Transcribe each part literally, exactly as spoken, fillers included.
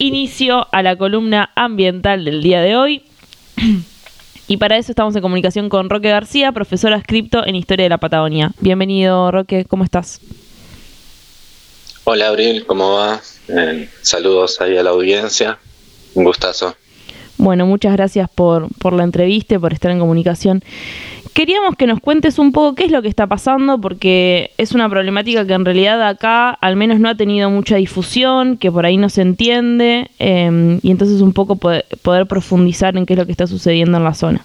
inicio a la columna ambiental del día de hoy. Y para eso estamos en comunicación con Roque García, profesor adscripto en Historia de la Patagonia. Bienvenido, Roque, ¿cómo estás? Hola, Abril, ¿cómo va? Eh, saludos ahí a la audiencia. Un gustazo. Bueno, muchas gracias por, por la entrevista y por estar en comunicación. Queríamos que nos cuentes un poco qué es lo que está pasando, porque es una problemática que en realidad acá al menos no ha tenido mucha difusión, que por ahí no se entiende, eh, y entonces un poco poder, poder profundizar en qué es lo que está sucediendo en la zona.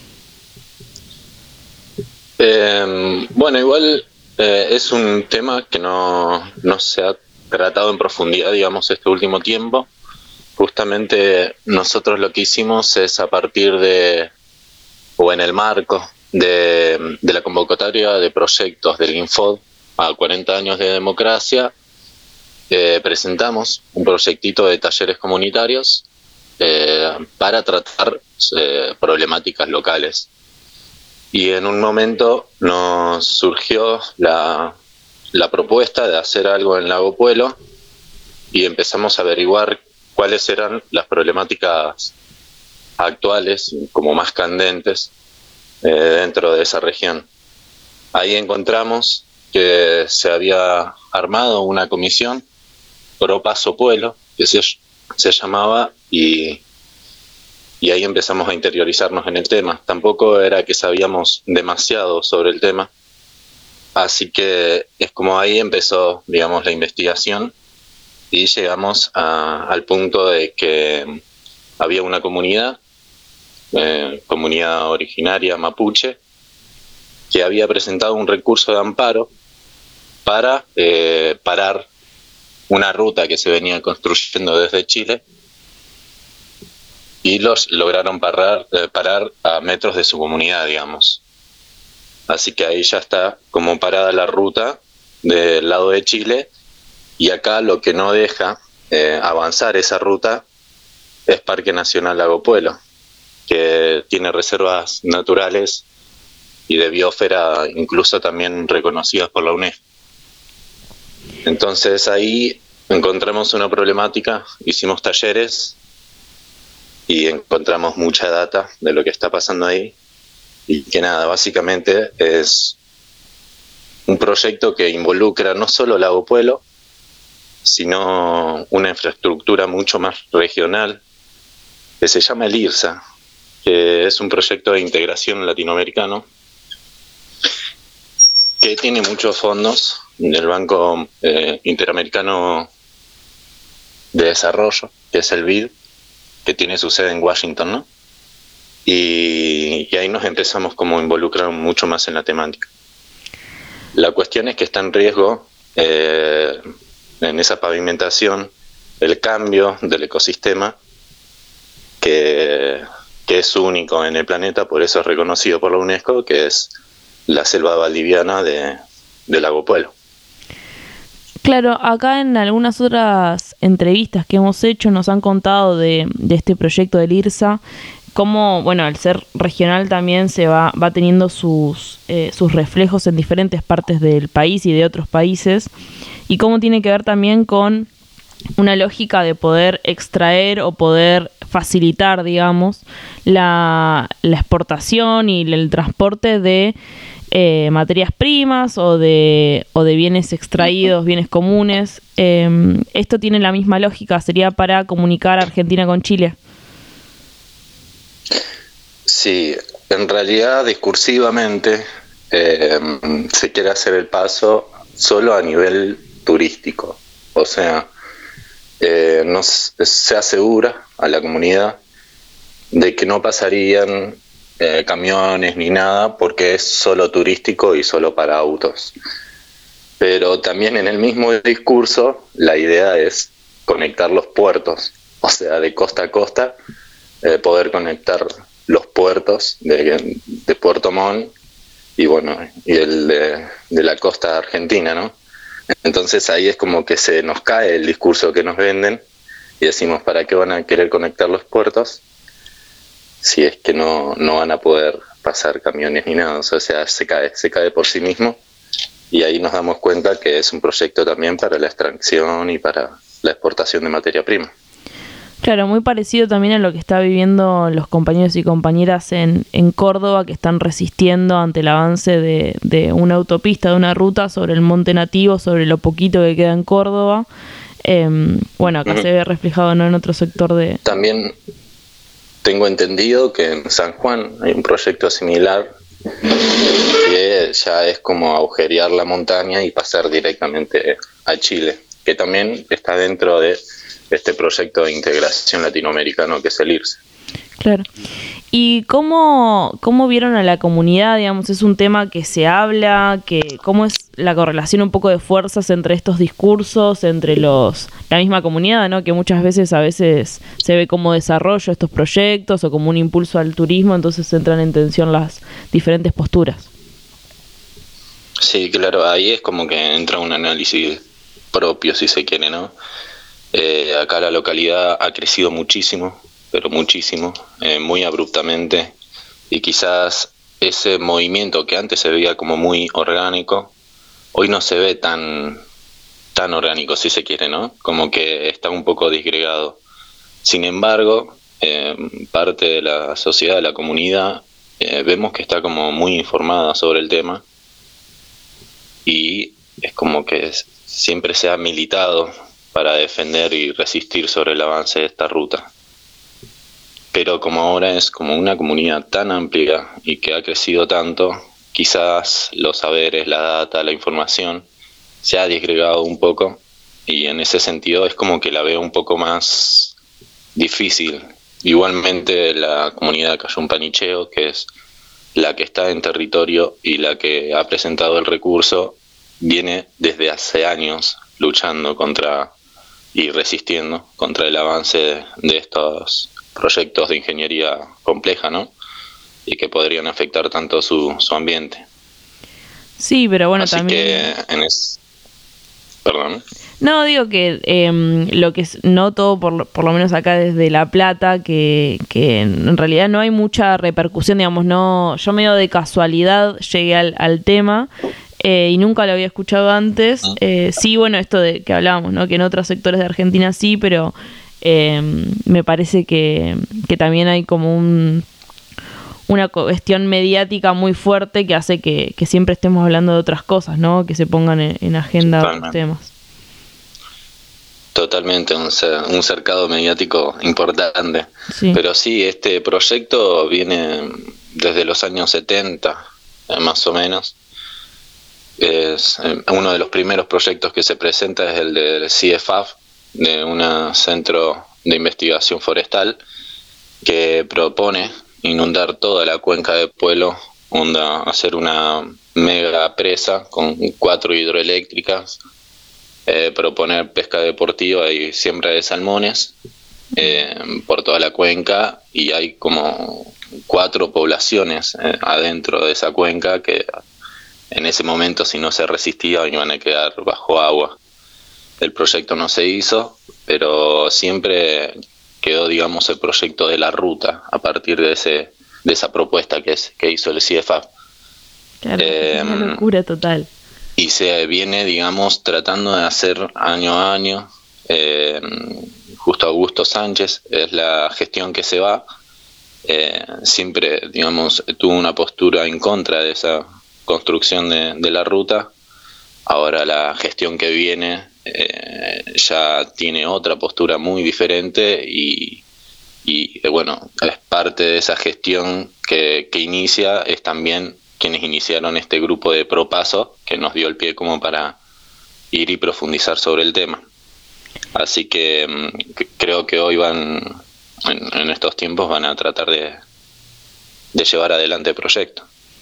Eh, bueno, igual eh, es un tema que no, no se ha tratado en profundidad, digamos, este último tiempo. Justamente nosotros lo que hicimos es a partir de, o en el marco de, de la convocatoria de proyectos del Infod a cuarenta años de democracia, eh, presentamos un proyectito de talleres comunitarios eh, para tratar eh, problemáticas locales. Y en un momento nos surgió la, la propuesta de hacer algo en Lago Puelo y empezamos a averiguar cuáles eran las problemáticas actuales, como más candentes, eh, dentro de esa región. Ahí encontramos que se había armado una comisión, Pro Paso Puelo, que se, se llamaba, y, y ahí empezamos a interiorizarnos en el tema. Tampoco era que sabíamos demasiado sobre el tema, así que es como ahí empezó, digamos, la investigación. Y llegamos a, al punto de que había una comunidad, eh, comunidad originaria mapuche, que había presentado un recurso de amparo para eh, parar una ruta que se venía construyendo desde Chile, y los lograron parar, eh, parar a metros de su comunidad, digamos. Así que ahí ya está como parada la ruta del lado de Chile. Y acá lo que no deja eh, avanzar esa ruta es Parque Nacional Lago Puelo, que tiene reservas naturales y de biosfera incluso también reconocidas por la UNESCO. Entonces ahí encontramos una problemática, hicimos talleres y encontramos mucha data de lo que está pasando ahí. Y que nada, básicamente es un proyecto que involucra no solo Lago Puelo, sino una infraestructura mucho más regional, que se llama el IRSA, que es un proyecto de integración latinoamericano, que tiene muchos fondos del Banco eh, Interamericano de Desarrollo, que es el B I D, que tiene su sede en Washington, ¿no? Y, y ahí nos empezamos como a involucrar mucho más en la temática. La cuestión es que está en riesgo eh, en esa pavimentación el cambio del ecosistema que, que es único en el planeta, por eso es reconocido por la UNESCO, que es la selva valdiviana de, de Lago Puelo. Claro, acá en algunas otras entrevistas que hemos hecho nos han contado de, de este proyecto del IRSA, cómo, bueno, al ser regional también se va, va teniendo sus, eh, sus reflejos en diferentes partes del país y de otros países, y cómo tiene que ver también con una lógica de poder extraer o poder facilitar, digamos, la, la exportación y el transporte de eh, materias primas o de, o de bienes extraídos, bienes comunes. Eh, esto tiene la misma lógica, sería para comunicar Argentina con Chile. Sí, en realidad discursivamente eh, se quiere hacer el paso solo a nivel turístico, o sea, eh, no se asegura a la comunidad de que no pasarían eh, camiones ni nada porque es solo turístico y solo para autos. Pero también en el mismo discurso la idea es conectar los puertos, o sea, de costa a costa, eh, poder conectar los puertos de, de Puerto Montt y bueno, y el de, de la costa argentina, ¿no? Entonces ahí es como que se nos cae el discurso que nos venden y decimos, ¿para qué van a querer conectar los puertos si es que no, no van a poder pasar camiones ni nada? O sea, se cae, se cae por sí mismo, y ahí nos damos cuenta que es un proyecto también para la extracción y para la exportación de materia prima. Claro, muy parecido también a lo que está viviendo los compañeros y compañeras en, en Córdoba, que están resistiendo ante el avance de, de una autopista, de una ruta sobre el monte nativo, sobre lo poquito que queda en Córdoba. Eh, bueno, acá uh-huh. se ve reflejado, ¿no?, en otro sector de... También tengo entendido que en San Juan hay un proyecto similar que ya es como agujerear la montaña y pasar directamente a Chile, que también está dentro de este proyecto de integración latinoamericano que es el I R S E. Claro. ¿Y cómo, cómo vieron a la comunidad? Digamos, es un tema que se habla, que cómo es la correlación un poco de fuerzas entre estos discursos, entre los la misma comunidad, ¿no? Que muchas veces a veces se ve como desarrollo estos proyectos o como un impulso al turismo, entonces entran en tensión las diferentes posturas. Sí, claro, ahí es como que entra un análisis propio, si se quiere, ¿no? Eh, acá la localidad ha crecido muchísimo, pero muchísimo, eh, muy abruptamente, y quizás ese movimiento que antes se veía como muy orgánico, hoy no se ve tan, tan orgánico, si se quiere, ¿no? Como que está un poco disgregado. Sin embargo, eh, parte de la sociedad, de la comunidad, eh, vemos que está como muy informada sobre el tema, y es como que siempre se ha militado para defender y resistir sobre el avance de esta ruta. Pero como ahora es como una comunidad tan amplia y que ha crecido tanto, quizás los saberes, la data, la información se ha disgregado un poco, y en ese sentido es como que la veo un poco más difícil. Igualmente la comunidad de Cayumpanicheo, que es la que está en territorio y la que ha presentado el recurso, viene desde hace años luchando contra y resistiendo contra el avance de, de estos proyectos de ingeniería compleja, ¿no? Y que podrían afectar tanto su, su ambiente. Sí, pero bueno, Así también... que en es... Perdón. No, digo que eh, lo que noto, por, por lo menos acá desde La Plata, que, que en realidad no hay mucha repercusión, digamos, no, yo medio de casualidad llegué al, al tema eh, y nunca lo había escuchado antes. Eh, sí, bueno, esto de que hablábamos, ¿no? Que en otros sectores de Argentina sí, pero eh, me parece que, que también hay como un... una cuestión mediática muy fuerte que hace que, que siempre estemos hablando de otras cosas, ¿no? Que se pongan en, en agenda otros temas. Totalmente, un, un cercado mediático importante. Sí. Pero sí, este proyecto viene desde los años setenta, eh, más o menos. Es, eh, uno de los primeros proyectos que se presenta es el del C F A F, de un centro de investigación forestal, que propone inundar toda la cuenca de Puelo, onda, hacer una mega presa con cuatro hidroeléctricas, eh, proponer pesca deportiva y siembra de salmones eh, por toda la cuenca, y hay como cuatro poblaciones eh, adentro de esa cuenca que en ese momento, si no se resistía, iban a quedar bajo agua. El proyecto no se hizo, pero siempre quedó, digamos, el proyecto de la ruta a partir de ese de esa propuesta que es que hizo el C F A F. Claro, eh, es una locura total. Y se viene, digamos, tratando de hacer año a año. Eh, justo Augusto Sánchez es la gestión que se va. Eh, siempre, digamos, tuvo una postura en contra de esa construcción de, de la ruta. Ahora la gestión que viene eh, ya tiene otra postura muy diferente, y Y bueno, es parte de esa gestión que, que inicia, es también quienes iniciaron este grupo de Propaso, que nos dio el pie como para ir y profundizar sobre el tema. Así que, que creo que hoy van, en, en estos tiempos, van a tratar de, de llevar adelante el proyecto.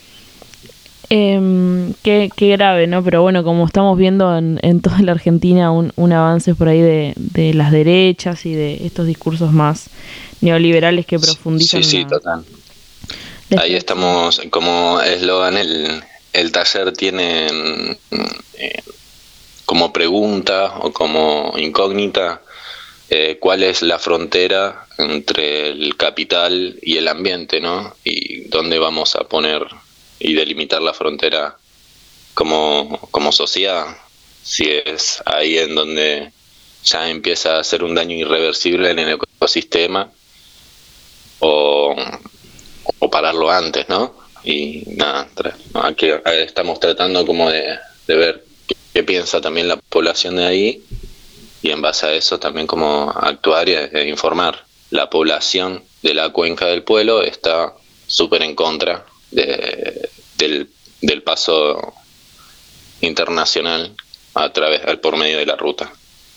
Eh, qué, qué grave, ¿no? Pero bueno, como estamos viendo en, en toda la Argentina un, un avance por ahí de, de las derechas y de estos discursos más neoliberales que profundizan. Sí, sí, la, total. Ahí estamos, como eslogan, el, el taller tiene eh, como pregunta o como incógnita eh, cuál es la frontera entre el capital y el ambiente, ¿no? Y dónde vamos a poner y delimitar la frontera como, como sociedad, si es ahí en donde ya empieza a hacer un daño irreversible en el ecosistema o, o pararlo antes, ¿no? Y nada, aquí estamos tratando como de, de ver qué, qué piensa también la población de ahí y en base a eso también como actuar y e informar. La población de la cuenca del Puelo está súper en contra de, del, del paso internacional a través por medio de la ruta.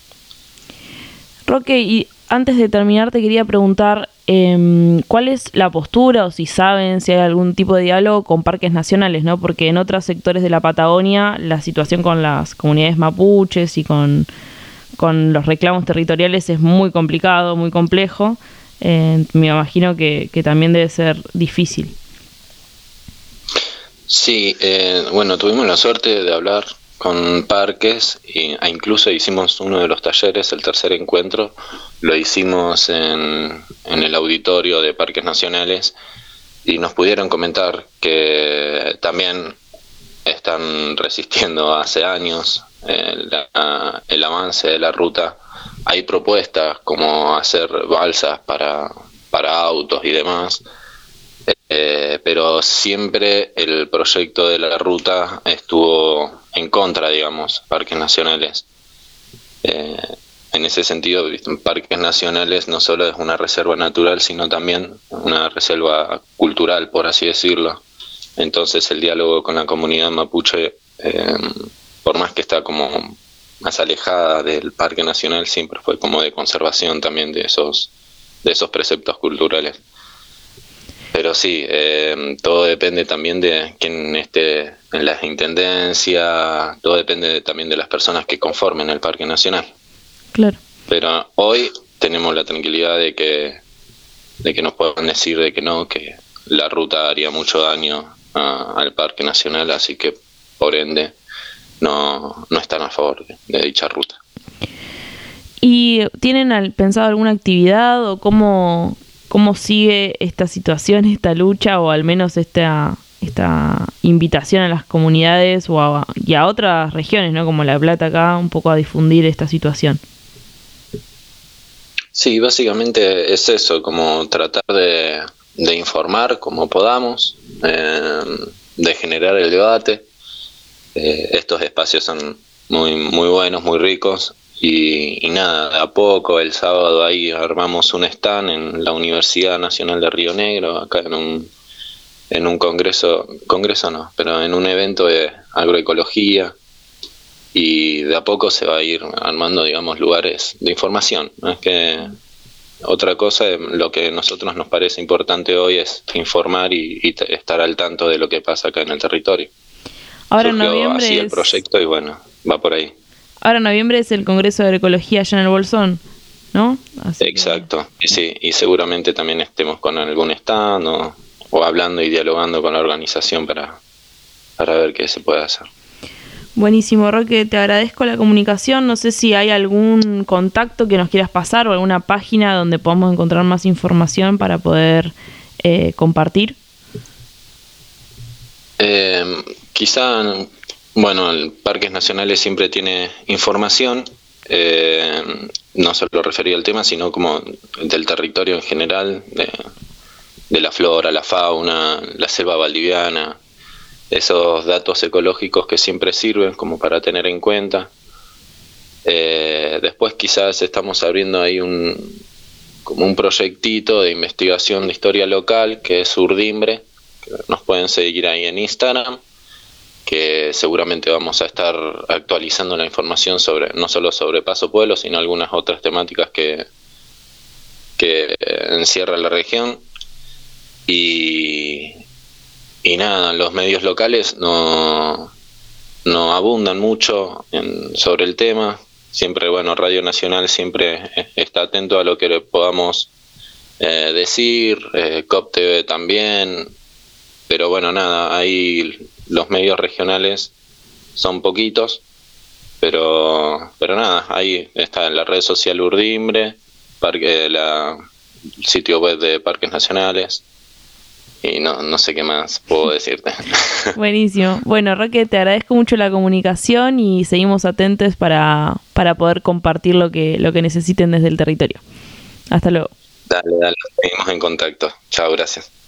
Roque, y antes de terminar te quería preguntar eh, ¿cuál es la postura o si saben si hay algún tipo de diálogo con parques nacionales, ¿no? Porque en otros sectores de la Patagonia la situación con las comunidades mapuches y con, con los reclamos territoriales es muy complicado, muy complejo. Eh, me imagino que, que también debe ser difícil. Sí, eh, bueno, tuvimos la suerte de hablar con parques e incluso hicimos uno de los talleres, el tercer encuentro, lo hicimos en, en el auditorio de Parques Nacionales y nos pudieron comentar que también están resistiendo hace años el, el avance de la ruta. Hay propuestas como hacer balsas para, para autos y demás, eh, pero siempre el proyecto de la ruta estuvo en contra, digamos, Parques Nacionales. Eh, en ese sentido, Parques Nacionales no solo es una reserva natural, sino también una reserva cultural, por así decirlo. Entonces el diálogo con la comunidad mapuche, eh, por más que está como más alejada del Parque Nacional, siempre fue como de conservación también de esos, de esos preceptos culturales. Pero sí, eh, todo depende también de quién esté en la intendencia, todo depende de, también de las personas que conformen el Parque Nacional. Claro. Pero hoy tenemos la tranquilidad de que, de que nos puedan decir de que no, que la ruta haría mucho daño a, al Parque Nacional, así que por ende no, no están a favor de, de dicha ruta. ¿Y tienen pensado alguna actividad o cómo, cómo sigue esta situación, esta lucha o al menos esta, esta invitación a las comunidades o a, y a otras regiones, ¿no? Como La Plata acá, un poco a difundir esta situación? Sí, básicamente es eso, como tratar de, de informar como podamos, eh, de generar el debate. Eh, estos espacios son muy, muy buenos, muy ricos. Y, y nada, de a poco, el sábado ahí armamos un stand en la Universidad Nacional de Río Negro, acá en un, en un congreso, congreso no, pero en un evento de agroecología, y de a poco se va a ir armando, digamos, lugares de información. ¿No? Es que otra cosa, lo que a nosotros nos parece importante hoy es informar y, y t- estar al tanto de lo que pasa acá en el territorio. Ahora en Surgió noviembre así es... el proyecto y bueno, va por ahí. Ahora en noviembre es el Congreso de Agroecología allá en el Bolsón, ¿no? Así Exacto, que... y sí, y seguramente también estemos con algún stand o, o hablando y dialogando con la organización para, para ver qué se puede hacer. Buenísimo, Roque, te agradezco la comunicación. No sé si hay algún contacto que nos quieras pasar o alguna página donde podamos encontrar más información para poder eh, compartir. Eh, quizá, bueno, el Parques Nacionales siempre tiene información, eh, no solo referida al tema, sino como del territorio en general, de, de la flora, la fauna, la selva valdiviana, esos datos ecológicos que siempre sirven como para tener en cuenta. Eh, después quizás estamos abriendo ahí un como un proyectito de investigación de historia local que es Urdimbre, que nos pueden seguir ahí en Instagram, que seguramente vamos a estar actualizando la información sobre no solo sobre Paso Pueblo, sino algunas otras temáticas que, que encierra la región. Y Y nada, los medios locales no, no abundan mucho en, sobre el tema. Siempre, bueno, Radio Nacional siempre está atento a lo que le podamos eh, decir, eh, C O P T V también. Pero bueno, nada, ahí los medios regionales son poquitos. Pero, pero nada, ahí está en la red social Urdimbre, parque, la, el sitio web de Parques Nacionales. Y no, no sé qué más puedo decirte. Buenísimo. Bueno, Roque, te agradezco mucho la comunicación y seguimos atentos para, para poder compartir lo que, lo que necesiten desde el territorio. Hasta luego. Dale, dale, seguimos en contacto. Chao, gracias.